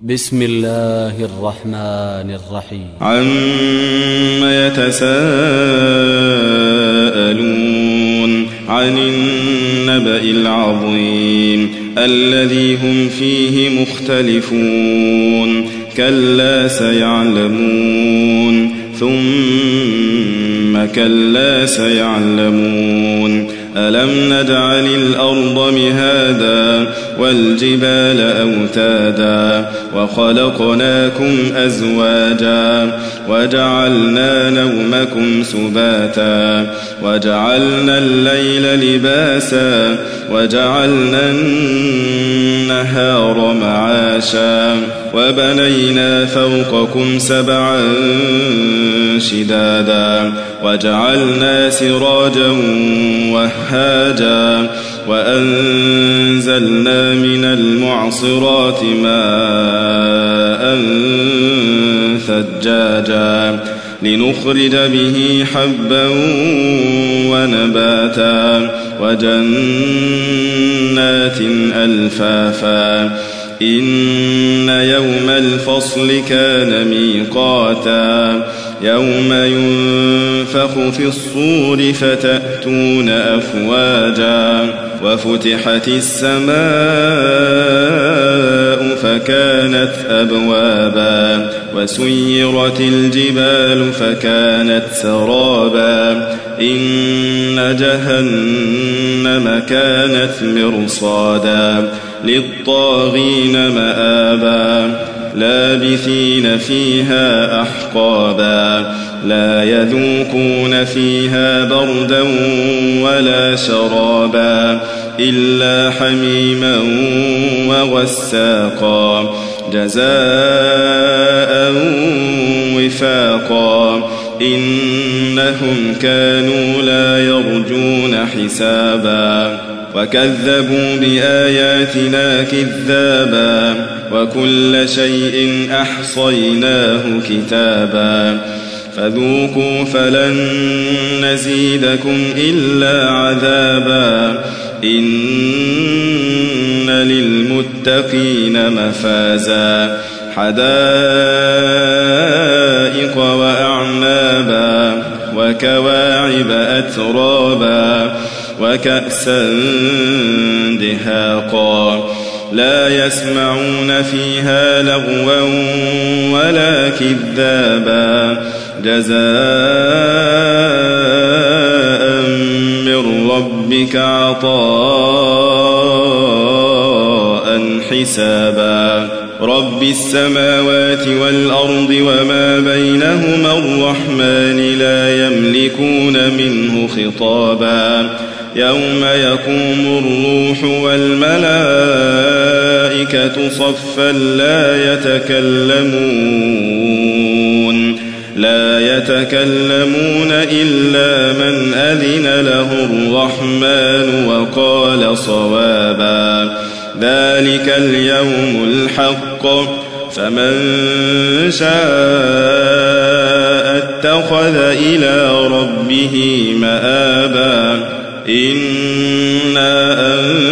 بسم الله الرحمن الرحيم. عما يتساءلون عن النبأ العظيم الذي هم فيه مختلفون كلا سيعلمون ثم كلا سيعلمون ألم نجعل الأرض مهادا والجبال أوتادا وخلقناكم أزواجا وجعلنا نومكم سباتا وجعلنا الليل لباسا وجعلنا النهار معاشا وبنينا فوقكم سبعا شدادا وجعلنا سراجا وهاجا وأنزلنا من المعصرات ماء ثجاجا لنخرج به حبا ونباتا وجنات ألفافا إن يوم الفصل كان ميقاتا يوم ينفخ في الصور فتأتون أفواجا وفتحت السماء فكانت أبوابا وسيرت الجبال فكانت سرابا إن جهنم كانت مرصادا للطاغين مآبا لابثين فيها أحقابا لا يذوقون فيها بردا ولا شرابا إلا حميما وغساقا جزاء وفاقا إنهم كانوا لا يرجون حسابا وكذبوا بآياتنا كذابا وكل شيء أحصيناه كتابا فذوقوا فلن نزيدكم إلا عذابا إن للمتقين مفازا حدائق وأعنابا وكواعب أترابا وكأسا دهاقا لا يسمعون فيها لغوا ولا كذابا جزاء من ربك عطاء حسابا رب السماوات والأرض وما بينهما الرحمن لا يملكون منه خطابا يوم يقوم الروح والملائكة صفا لا يتكلمون إلا من أذن له الرحمن وقال صوابا ذلك اليوم الحق فمن شاء اتخذ إلى ربه مآبا إنا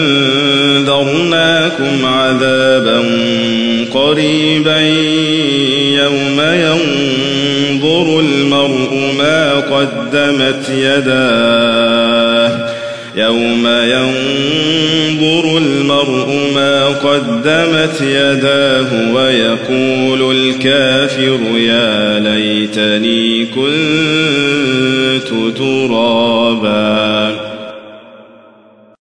أنذرناكم عذابا قريبا يوم ينظر المرء ما قدمت يداه ويقول الكافر يا ليتني كنت ترابا.